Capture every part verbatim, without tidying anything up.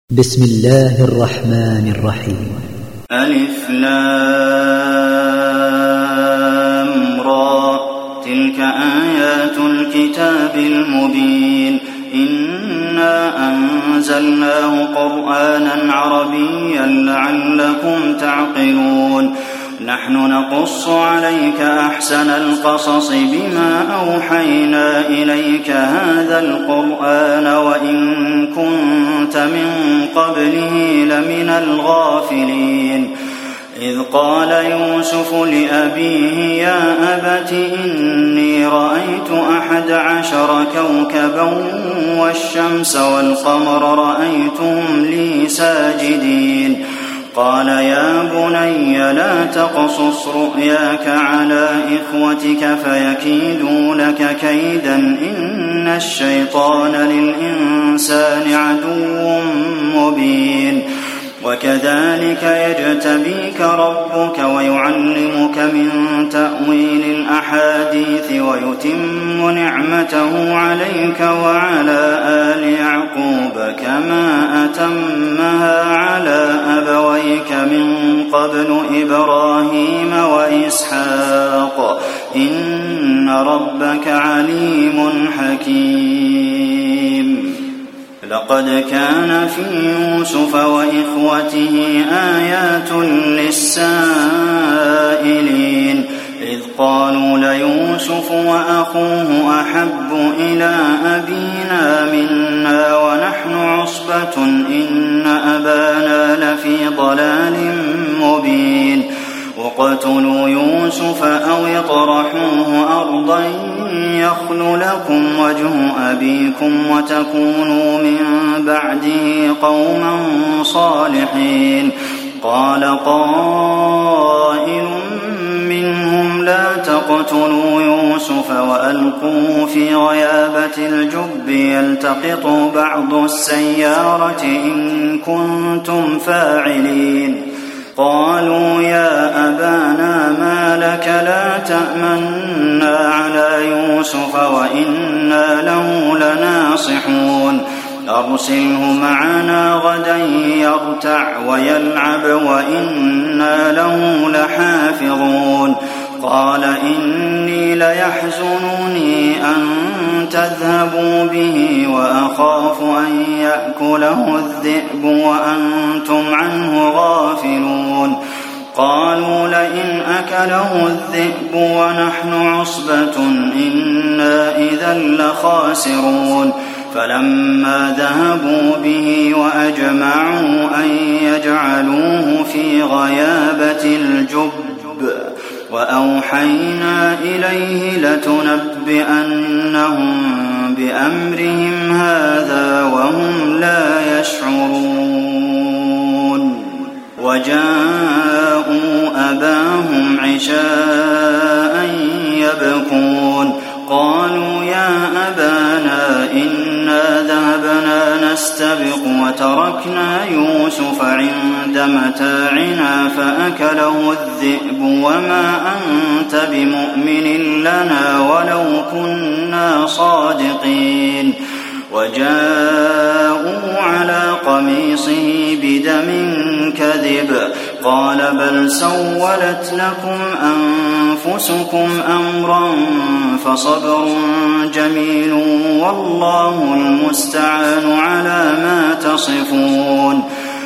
بسم الله الرحمن الرحيم. ألف لام را، تلك آيات الكتاب المبين. إنا أنزلناه قرآنا عربيا لعلكم تعقلون. نحن نقص عليك أحسن القصص بما أوحينا إليك هذا القرآن وإن كنت من قبله لمن الغافلين. إذ قال يوسف لأبيه يا أبت إني رأيت أحد عشر كوكبا والشمس والقمر رأيتهم لي ساجدين. قال يا بني لا تقصص رؤياك على إخوتك فيكيدوا لك كيدا إن الشيطان للإنسان عدو مبين. وكذلك يجتبيك ربك ويعلمك من تأويل الأحاديث ويتم نعمته عليك وعلى آل يعقوب كما أتمها على أبويك من قبل إبراهيم وإسحاق إن ربك عليم حكيم. لقد كان في يوسف وإخوته آيات للسائلين. إذ قالوا ليوسف وأخوه أحب إلى أبينا منا ونحن عصبة إن أبانا لفي ضلال مبين. وقتلوا يوسف أو اطرحوه أرضا يخل لكم وجه أبيكم وتكونوا من بعده قوما صالحين. قال قائل منهم لا تقتلوا يوسف وألقوه في غيابة الجب يلتقطه بعض السيارة إن كنتم فاعلين. قالوا يا أبانا ما لك لا تأمنا على يوسف وإنا له لناصحون. أرسله معنا غدا يرتع ويلعب وإنا له لحافظون. قال إني ليحزنني أن تذهبوا به وأخاف أن يأكله الذئب وأنتم عنه غافلون. قالوا لئن أكله الذئب ونحن عصبة إنا إذا لخاسرون. فلما ذهبوا به وأجمعوا أن يجعلوه في غيابة الجب وأوحينا إليه لتنبئنهم بأمرهم هذا وهم لا يشعرون. وجاءوا أباهم عشاء يبكون. قالوا يا أبانا إنا ذهبنا نستبق وتركنا يوسف عند متاعنا فأكله الذئب وما أنت بمؤمن لنا ولو كنا صادقين. وجاءوا على قميصه بدم كذب. قال بل سولت لكم أنفسكم أمرا فصبر جميل والله المستعان على ما تصفون.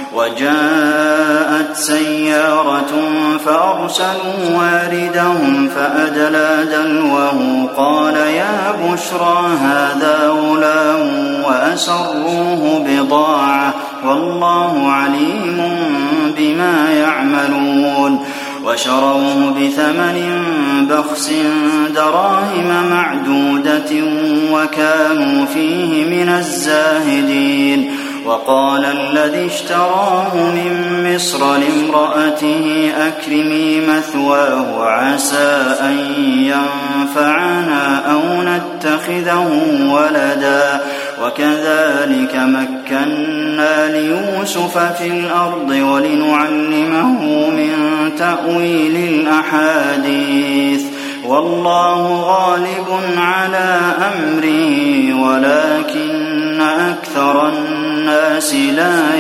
وجاءت سيارة فأرسلوا واردهم فأدلى دلوه. قال يا بشرى هذا غلام وأسروه بضاعة والله عليم بما يعملون. وشروه بثمن بخس دراهم معدودة وكانوا فيه من الزاهدين. وقال الذي اشتراه من مصر لامرأته أكرمي مثواه عسى أن ينفعنا أو نتخذه ولدا. وكذلك مكنا ليوسف في الأرض ولنعلمه من تأويل الأحاديث والله غالب على أمره ولكن أكثر الناس لا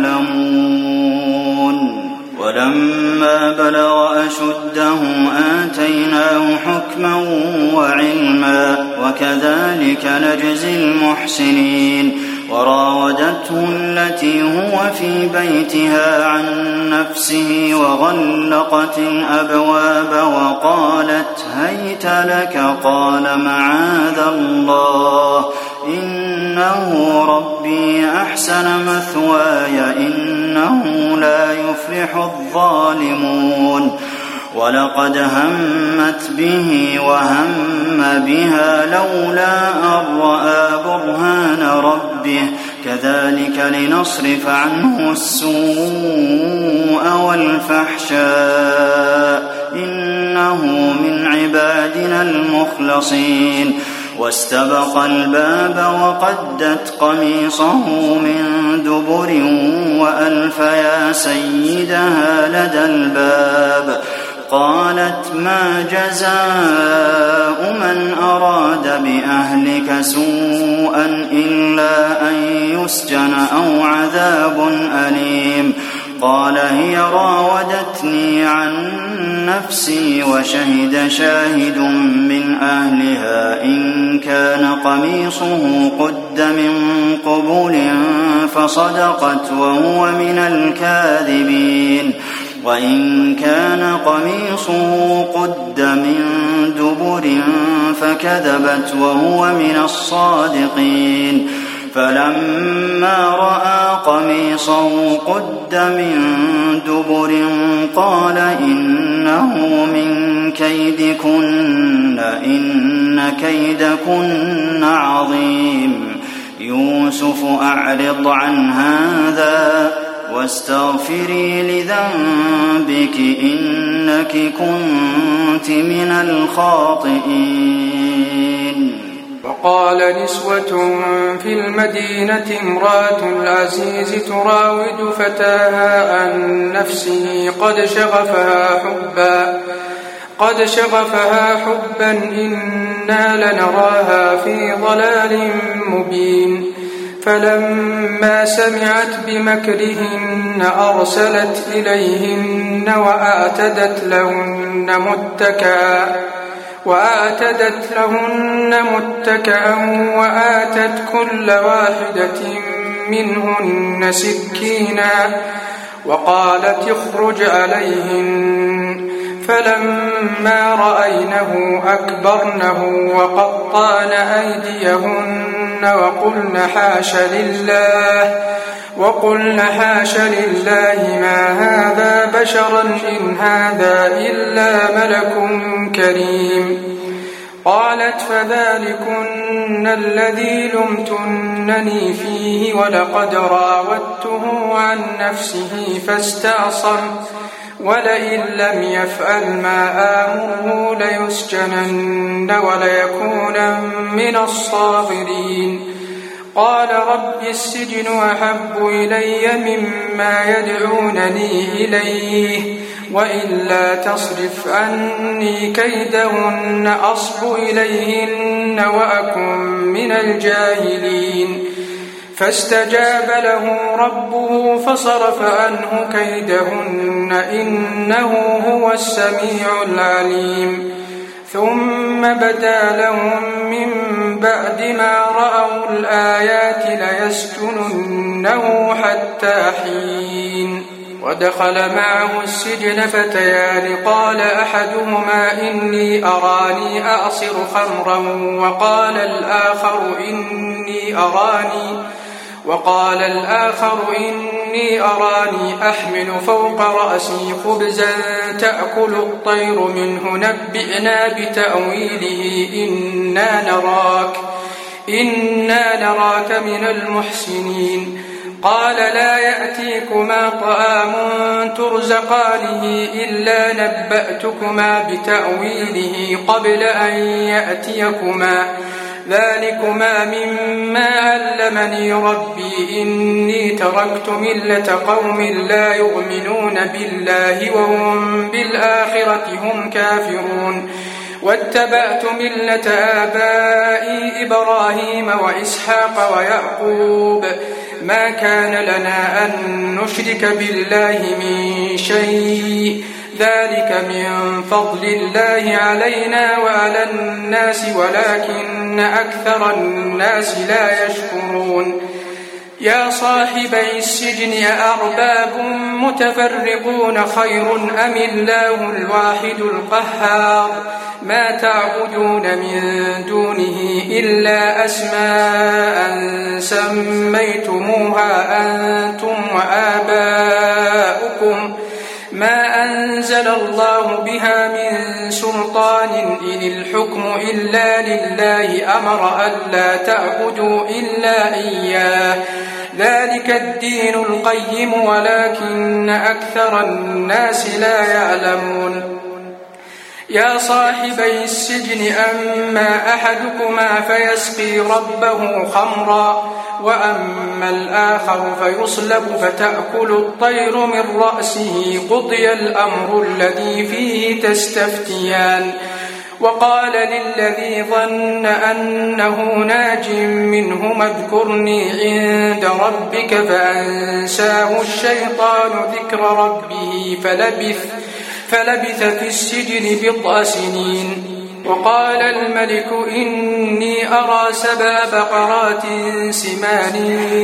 يعلمون ولما بلغ أشده آتيناه حكما وعلما وكذلك نجزي المحسنين وراودته التي هو في بيتها عن نفسه وغلقت الأبواب وقالت هيت لك قال معاذ الله إنه ربي أحسن مثواي إنه لا يفلح الظالمون ولقد همت به وهم بها لولا أن رأى برهان ربه كذلك لنصرف عنه السوء والفحشاء إنه من عبادنا المخلصين واستبق الباب وقدت قميصه من دبر وألف يا سيدها لدى الباب قالت ما جزاء من أراد بأهلك سوءا إلا أن يسجن أو عذاب أليم قال هي راودتني عن نفسي وشهد شاهد من أهلها إن كان قميصه قد من قبل فصدقت وهو من الكاذبين وإن كان قميصه قد من دبر فكذبت وهو من الصادقين فلما رأى قميصه قد من دبر قال إنه من كيدكن إن كيدكن عظيم يوسف أعرض عن هذا واستغفري لذنبك إنك كنت من الخاطئين. وقال نسوة في المدينة امرأة العزيز تراود فتاها عن نفسه قد شغفها حبا قد شغفها حبا إنا لنراها في ضلال مبين فلما سمعت بمكرهن أرسلت إليهن وأعتدت لهن متكئا وآتدت لهن متكئا وآتت كل واحدة منهن سكينا وقالت اخرج عليهن فلما رأينه أكبرنه وقطعن أيديهن وقلن حاش لله وقلن حاش لله ما هذا بشرا إن هذا إلا ملك كريم قالت فذلكن الذي لمتنني فيه ولقد راودته عن نفسه فاستعصم ولئن لم يفعل ما آمره ليسجنن وليكون من الصاغرين قال رب السجن أحب إلي مما يدعونني إليه وإلا تصرف عني كيدهن أصب إليهن وأكن من الجاهلين فاستجاب له ربه فصرف عنه كيدهن إنه هو السميع العليم ثم بدا لهم من بعد ما رأوا الآيات ليسجننه حتى حين ودخل معه السجن فتيان قال أحدهما إني أراني أعصر خمرا وقال الآخر إني أراني وقال الآخر إني أراني أحمل فوق رأسي خبزا تأكل الطير منه نبئنا بتأويله إنا نراك إنا نراك من المحسنين قال لا يأتيكما طعام ترزقانه إلا نبأتكما بتأويله قبل أن يأتيكما ذلكما مما علمني ربي إني تركت ملة قوم لا يؤمنون بالله وهم بالآخرة هم كافرون واتبعت ملة آبائي إبراهيم وإسحاق ويعقوب ما كان لنا أن نشرك بالله من شيء ذلك من فضل الله علينا وعلى الناس ولكن أكثر الناس لا يشكرون يا صاحبي السجن أأرباب متفرقون خير أم الله الواحد القهار ما تعبدون من دونه إلا أسماء سميتموها أنتم وآباؤكم ما أنزل الله بها من سلطان إن الحكم إلا لله أمر ألا تعبدوا إلا إياه ذلك الدين القيم ولكن أكثر الناس لا يعلمون يا صاحبي السجن أما أحدكما فيسقي ربه خمرا وأما الآخر فيصلب فتأكل الطير من رأسه قضي الأمر الذي فيه تستفتيان وقال للذي ظن أنه ناج منهما اذكرني عند ربك فأنساه الشيطان ذكر ربه فلبث, فلبث في السجن بضع سنين وقال الملك إني أرى سبع بقرات سمان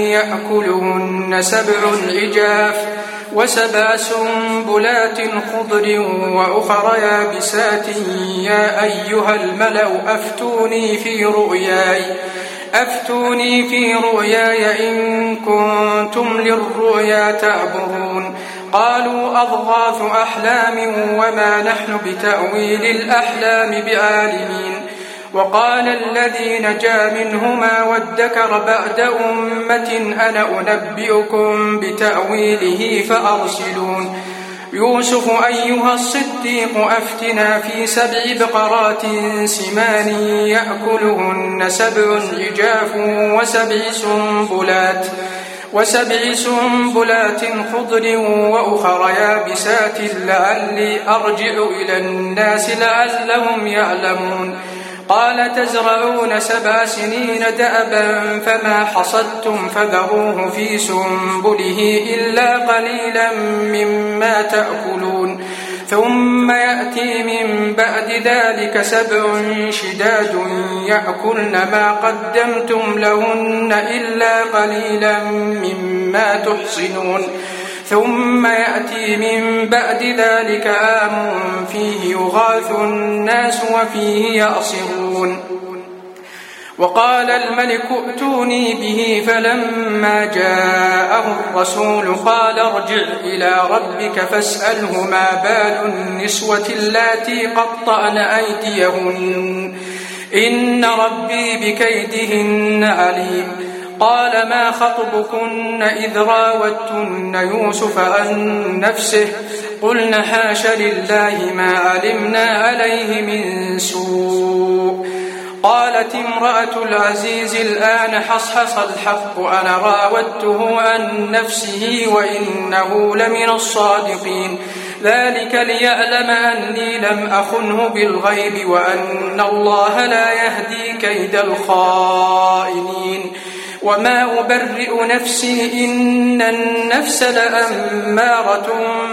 يأكلهن سبع عجاف وسبع سنبلات خضر وأخر يابسات يا أيها الملأ أفتوني في رؤياي أفتوني في رؤياي إن كنتم للرؤيا تعبرون قالوا أضغاث أحلام وما نحن بتأويل الأحلام بعالمين وقال الذي نجا منهما وادكر بعد أمة أنا أنبئكم بتأويله فأرسلون يوسف أيها الصديق أفتنا في سبع بقرات سمان يأكلهن سبع عجاف وسبع سنبلات وسبع سنبلات خضر وأخر يابسات لعلي أرجع إلى الناس لعلهم يعلمون قال تزرعون سبع سنين دأبا فما حصدتم فذروه في سنبله إلا قليلا مما تأكلون ثم يأتي من بعد ذلك سبع شداد يأكلن ما قدمتم لهن إلا قليلا مما تحصنون ثم يأتي من بعد ذلك عام فيه يغاث الناس وفيه يعصرون وقال الملك ائتوني به فلما جاءه الرسول قال ارجع إلى ربك فاسأله ما بال النسوة اللاتي قطعن أيديهن إن ربي بكيدهن عليم قال ما خطبكن إذ راوتن يوسف عن نفسه قلن حاش لله ما علمنا عليه من سوء قالت امرأة العزيز الآن حصحص الحق أنا راودته عن نفسه وإنه لمن الصادقين ذلك ليعلم أني لم أخنه بالغيب وأن الله لا يهدي كيد الخائنين وما أبرئ نفسي إن النفس لأمارة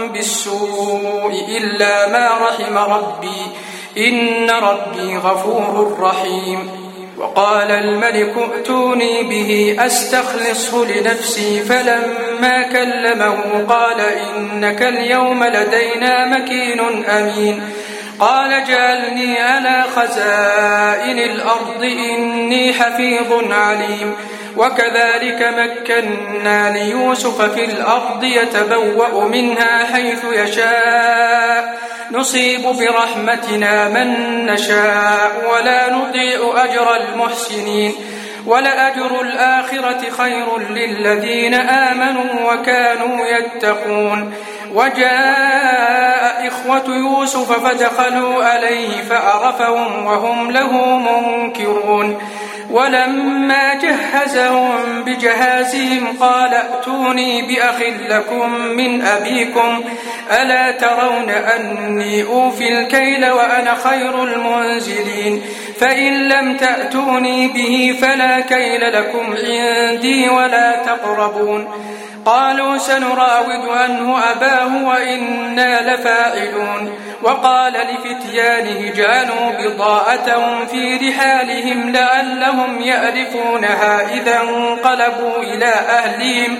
بالسوء إلا ما رحم ربي إن ربي غفور رحيم وقال الملك ائتوني به أستخلصه لنفسي فلما كلمه قال إنك اليوم لدينا مكين أمين قال جعلني على خزائن الأرض إني حفيظ عليم وكذلك مكنا ليوسف في الأرض يتبوأ منها حيث يشاء نصيب برحمتنا من نشاء ولا نضيع أجر المحسنين ولأجر الآخرة خير للذين آمنوا وكانوا يتقون وجاء إخوة يوسف فدخلوا عليه فعرفهم وهم له منكرون ولما جهزهم بجهازهم قال ائتوني بأخ لكم من أبيكم ألا ترون أني أوفي الكيل وأنا خير المنزلين فإن لم تأتوني به فلا كيل لكم عندي ولا تقربون قالوا سنراود عنه أباه وإنا لفاعلون وقال لفتيانه جعلوا بضاعتهم في رحالهم لعلهم يأرفونها إذا انقلبوا إلى أهلهم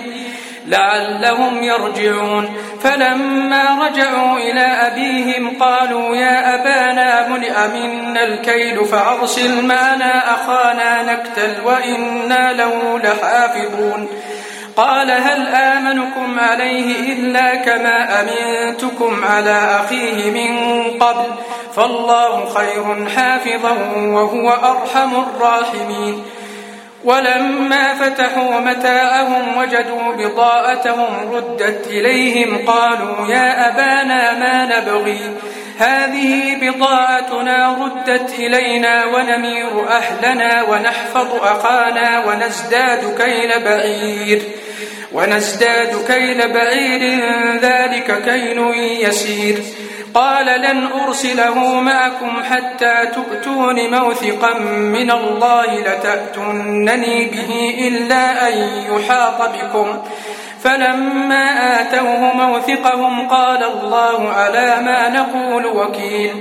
لعلهم يرجعون فلما رجعوا إلى أبيهم قالوا يا أبانا منع منا الكيل فأرسل معنا أخانا نكتل وإنا له لحافظون قال هل آمنكم عليه إلا كما أمنتكم على أخيه من قبل فالله خير حافظا وهو أرحم الراحمين ولما فتحوا متاعهم وجدوا بضاعتهم ردت إليهم قالوا يا أبانا ما نبغي هذه بضاعتنا ردت إلينا ونمير أهلنا ونحفظ أخانا ونزداد كيل بعير ونزداد كيل بعير ذلك كيل يسير قال لن أرسله معكم حتى تؤتون موثقا من الله لتأتونني به إلا أن يحاط بكم فلما آتوه موثقهم قال الله على ما نقول وكيل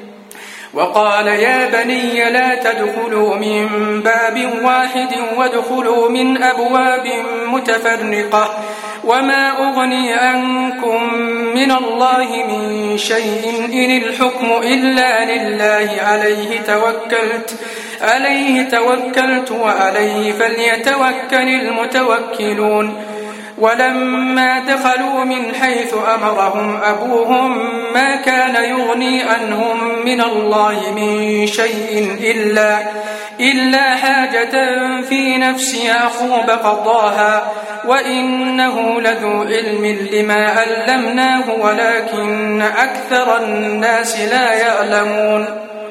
وقال يا بني لا تدخلوا من باب واحد وادخلوا من أبواب متفرقة وما أغني عنكم من الله من شيء إن الحكم إلا لله عليه توكلت عليه توكلت وعليه فليتوكل المتوكلون ولما دخلوا من حيث أمرهم أبوهم ما كان يغني عنهم من الله من شيء إلا, إلا حاجة في نفس يعقوب قضاها وإنه لذو علم لما علمناه ولكن أكثر الناس لا يعلمون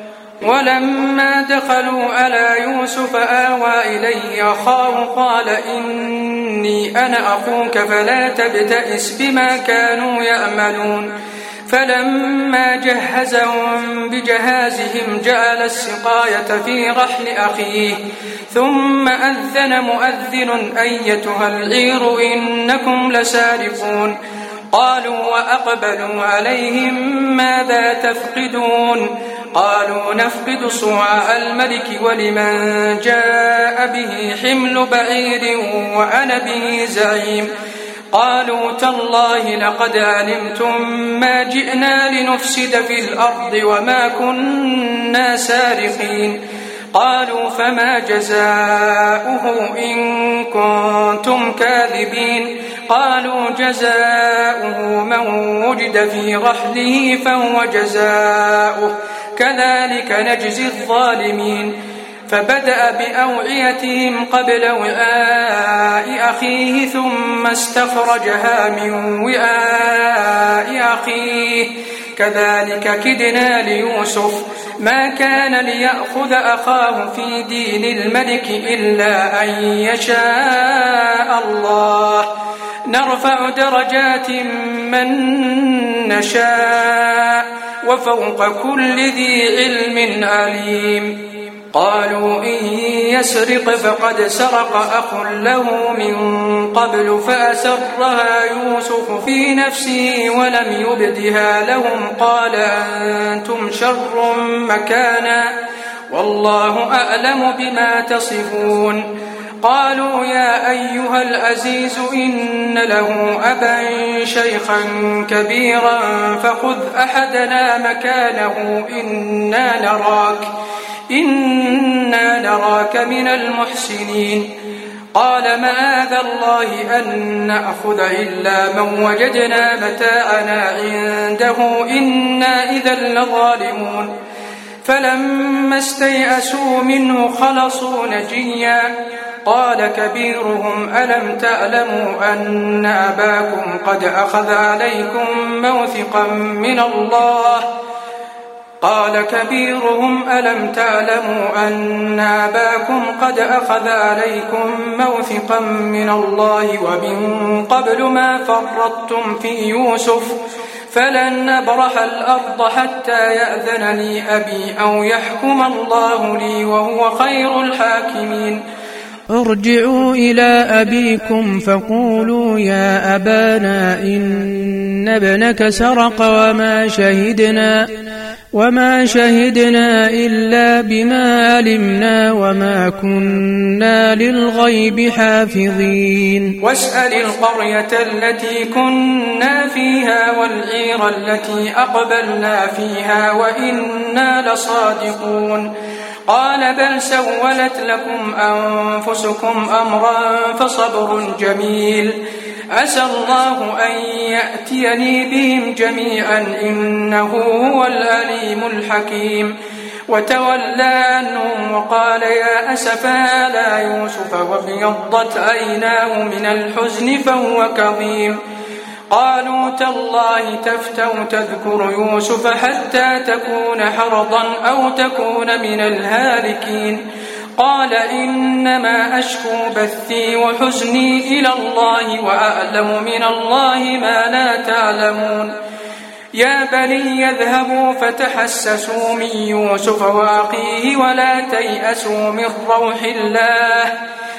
ولما دخلوا على يوسف آوى إليه أخاه قال إني أنا أخوك فلا تبتئس بما كانوا يعملون فلما جهزهم بجهازهم جعل السقاية في رحل أخيه ثم أذن مؤذن أيتها العير إنكم لسارقون قالوا وأقبلوا عليهم ماذا تفقدون قالوا نفقد صواع الملك ولمن جاء به حمل بعير وأنا به زعيم قالوا تالله لقد علمتم ما جئنا لنفسد في الأرض وما كنا سارقين قالوا فما جزاؤه إن كنتم كاذبين قالوا جزاؤه من وجد في رحله فهو جزاؤه كذلك نجزي الظالمين فبدأ بأوعيتهم قبل وعاء أخيه ثم استخرجها من وعاء أخيه كذلك كدنا ليوسف ما كان ليأخذ أخاه في دين الملك إلا أن يشاء الله نرفع درجات من نشاء وفوق كل ذي علم عليم قالوا إن يسرق فقد سرق أخ له من قبل فأسرها يوسف في نفسه ولم يبدها لهم قال أنتم شر مكانا والله أعلم بما تصفون قالوا يا أيها العزيز إن له أبا شيخا كبيرا فخذ أحدنا مكانه إنا نراك إنا نراك من المحسنين قال معاذ الله أن نأخذ إلا من وجدنا متاعنا عنده إنا إذا لظالمون فلما استيئسوا منه خلصوا نجيا قال كبيرهم ألم تعلموا أن أباكم قد أخذ عليكم موثقا من الله قال كبيرهم ألم تعلموا أن أباكم قد أخذ عليكم موثقا من الله ومن قبل ما فرطتم في يوسف فلن نبرح الأرض حتى يأذن لي أبي أو يحكم الله لي وهو خير الحاكمين ارجعوا إلى أبيكم فقولوا يا أبانا إن ابنك سرق وما شهدنا وما شهدنا إلا بما علمنا وما كنا للغيب حافظين واسأل القرية التي كنا فيها والعير التي أقبلنا فيها وإنا لصادقون قال بل سولت لكم أنفسكم أمرا فصبر جميل عسى الله أن يأتيني بهم جميعا إنه هو العليم الحكيم وتولى عنهم وقال يا أسفا على يوسف وابيضت عيناه من الحزن فهو كظيم قالوا تالله تفتأ تذكر يوسف حتى تكون حرضا أو تكون من الهالكين قال إنما أشكو بثي وحزني إلى الله وأعلم من الله ما لا تعلمون يا بني يذهبوا فتحسسوا من يوسف وأخيه ولا تيأسوا من روح الله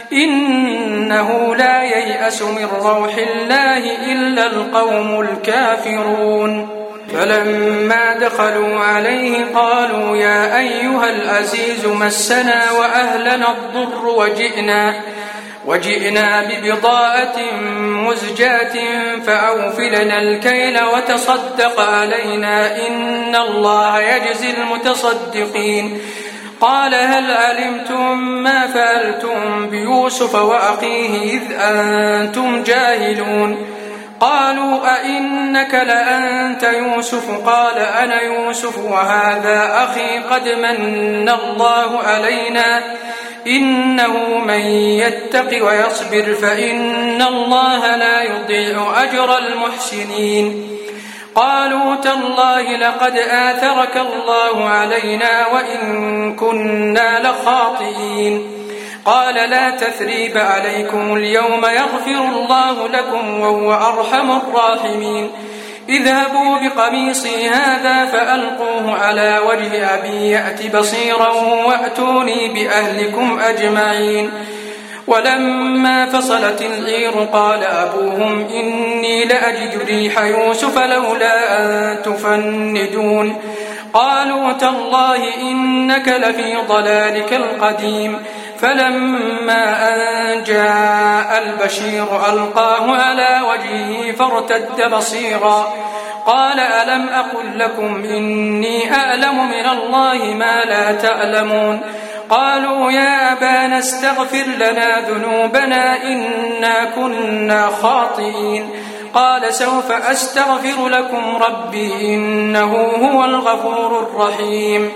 إنه لا ييأس من روح الله إلا القوم الكافرون فلما دخلوا عليه قالوا يا أيها العزيز مسنا وأهلنا الضر وجئنا وجئنا ببضاعة مزجاة فأوف لنا الكيل وتصدق علينا إن الله يجزي المتصدقين قال هل علمتم ما فعلتم بيوسف وأخيه إذ أنتم جاهلون قالوا أئنك لأنت يوسف قال أنا يوسف وهذا أخي قد من الله علينا إنه من يتق ويصبر فإن الله لا يضيع أجر المحسنين قالوا تالله لقد آثرك الله علينا وإن كنا لخاطئين قال لا تثريب عليكم اليوم يغفر الله لكم وهو أرحم الراحمين اذهبوا بقميصي هذا فألقوه على وجه أبي يأت بصيرا وأتوني بأهلكم أجمعين ولما فصلت العير قال أبوهم إني لأجد ريح يوسف لولا أن تفندون قالوا تالله إنك لفي ضلالك القديم فلما أن جاء البشير ألقاه على وجهه فارتد بصيرا قال ألم أقل لكم إني أعلم من الله ما لا تعلمون قالوا يا أبانا استغفر لنا ذنوبنا إنا كنا خاطئين قال سوف أستغفر لكم ربي إنه هو الغفور الرحيم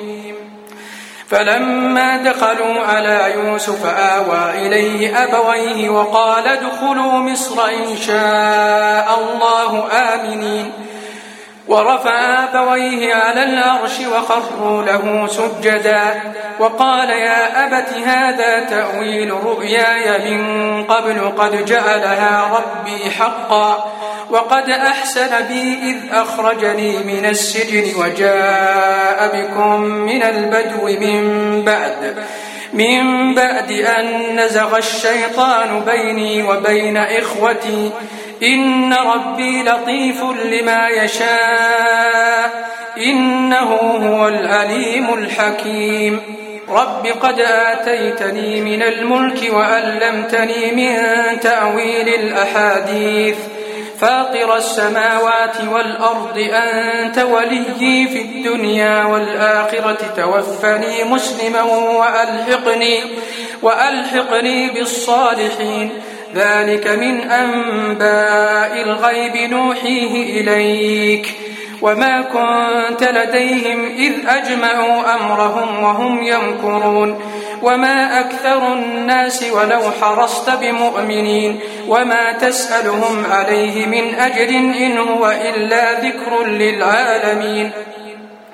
فلما دخلوا على يوسف آوى إليه أبويه وقال ادخلوا مصر إن شاء الله آمنين ورفع أبويه على العرش وخروا له سجدا وقال يا أبت هذا تأويل رؤياي من قبل قد جعلها ربي حقا وقد أحسن بي إذ أخرجني من السجن وجاء بكم من البدو من بعد من بعد أن نزغ الشيطان بيني وبين إخوتي إن ربي لطيف لما يشاء إنه هو العليم الحكيم رب قد آتيتني من الملك وألمتني من تأويل الأحاديث فاطر السماوات والأرض أنت وليي في الدنيا والآخرة توفني مسلما وألحقني, وألحقني بالصالحين ذلك من أنباء الغيب نوحيه إليك وما كنت لديهم إذ أجمعوا أمرهم وهم يمكرون وما أكثر الناس ولو حرصت بمؤمنين وما تسألهم عليه من أجر إن هو إلا ذكر للعالمين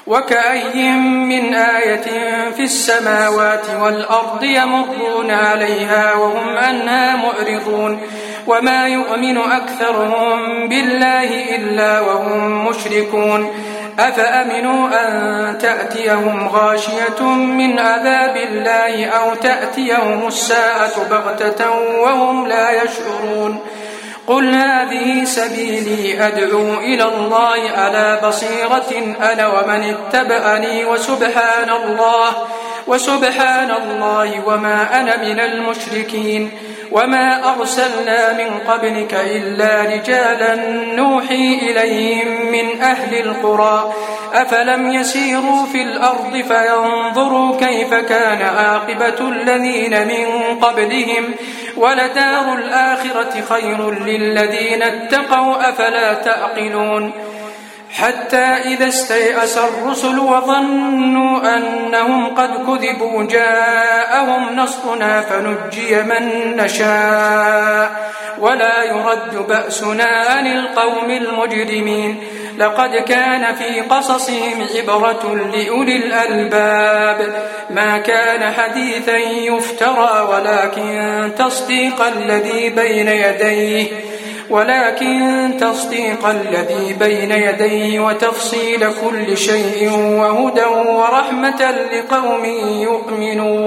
وكأي من آية في السماوات والأرض يمرون عليها وهم عنها معرضون وما يؤمن أكثرهم بالله إلا وهم مشركون أفأمنوا أن تأتيهم غاشية من عذاب الله أو تأتيهم الساعة بغتة وهم لا يشعرون قل هذه سبيلي أدعو إلى الله على بصيرة أنا ومن اتبعني وسبحان الله وسبحان الله وما أنا من المشركين وما أرسلنا من قبلك إلا رجالا نوحي إليهم من أهل القرى أفلم يسيروا في الأرض فينظروا كيف كان عاقبة الذين من قبلهم ولدار الآخرة خير للذين اتقوا أفلا تعقلون حتى إذا استيأس الرسل وظنوا أنهم قد كذبوا جاءهم نصرنا فنجي من نشاء ولا يرد بأسنا عن القوم المجرمين لقد كان في قصصهم عبرة لأولي الألباب ما كان حديثا يفترى ولكن تصديق الذي بين يديه ولكن تصديق الذي بين يديه وتفصيل كل شيء وهدى ورحمة لقوم يؤمنون